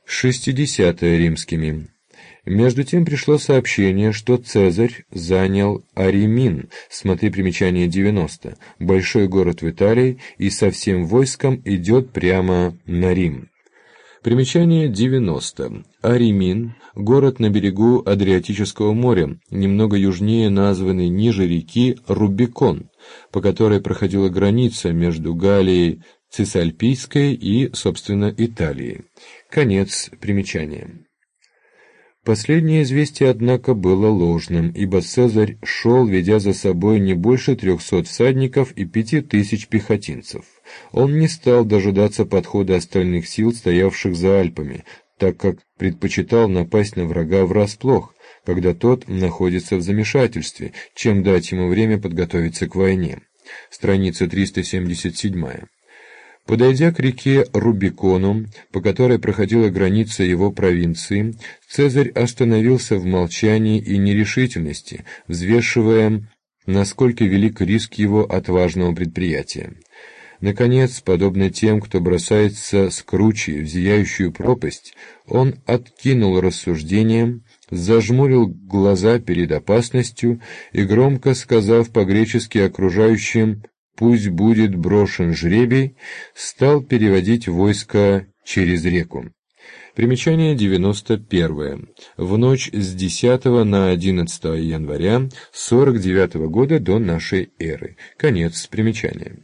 60-е римскими. Между тем пришло сообщение, что Цезарь занял Аримин, смотри примечание 90, большой город в Италии, и со всем войском идет прямо на Рим. Примечание 90. Аримин – город на берегу Адриатического моря, немного южнее названный ниже реки Рубикон, по которой проходила граница между Галлией Цисальпийской и, собственно, Италией. Конец примечания. Последнее известие, однако, было ложным, ибо Цезарь шел, ведя за собой не больше 300 всадников и 5000 пехотинцев. Он не стал дожидаться подхода остальных сил, стоявших за Альпами, так как предпочитал напасть на врага врасплох, когда тот находится в замешательстве, чем дать ему время подготовиться к войне. Страница 377. Подойдя к реке Рубикону, по которой проходила граница его провинции, Цезарь остановился в молчании и нерешительности, взвешивая, насколько велик риск его отважного предприятия. Наконец, подобно тем, кто бросается с кручи в зияющую пропасть, он откинул рассуждения, зажмурил глаза перед опасностью и, громко сказав по-гречески окружающим «пусть будет брошен жребий», стал переводить войско через реку. Примечание 91. В ночь с 10 на 11 января 49 года до нашей эры. Конец примечания.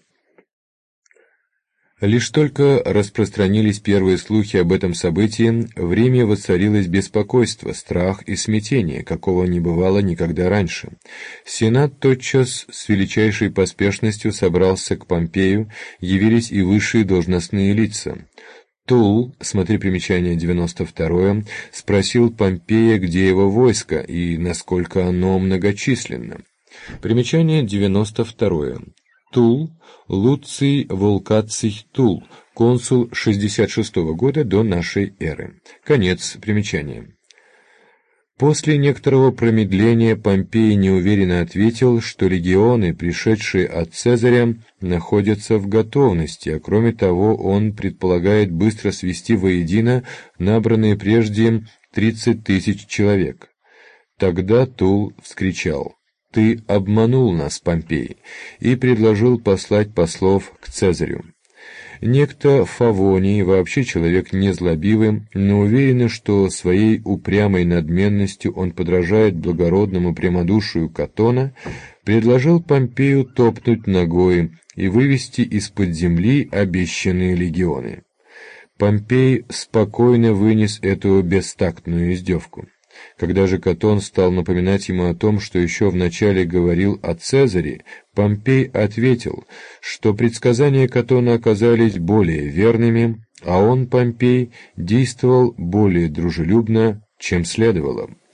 Лишь только распространились первые слухи об этом событии, в Риме воцарилось беспокойство, страх и смятение, какого не бывало никогда раньше. Сенат тотчас с величайшей поспешностью собрался к Помпею, явились и высшие должностные лица. Тул, смотри примечание 92, спросил Помпея, где его войско и насколько оно многочисленно. Примечание 92. Тул, Луций Волкаций Тул, консул 66 года до нашей эры. Конец примечания. После некоторого промедления Помпей неуверенно ответил, что легионы, пришедшие от Цезаря, находятся в готовности, а кроме того он предполагает быстро свести воедино набранные прежде 30 000 человек. Тогда Тул вскричал: «Ты обманул нас, Помпей», и предложил послать послов к Цезарю. Некто Фавоний, вообще человек незлобивый, но уверенный, что своей упрямой надменностью он подражает благородному прямодушию Катона, предложил Помпею топнуть ногой и вывести из-под земли обещанные легионы. Помпей спокойно вынес эту бестактную издевку. Когда же Катон стал напоминать ему о том, что еще вначале говорил о Цезаре, Помпей ответил, что предсказания Катона оказались более верными, а он, Помпей, действовал более дружелюбно, чем следовало.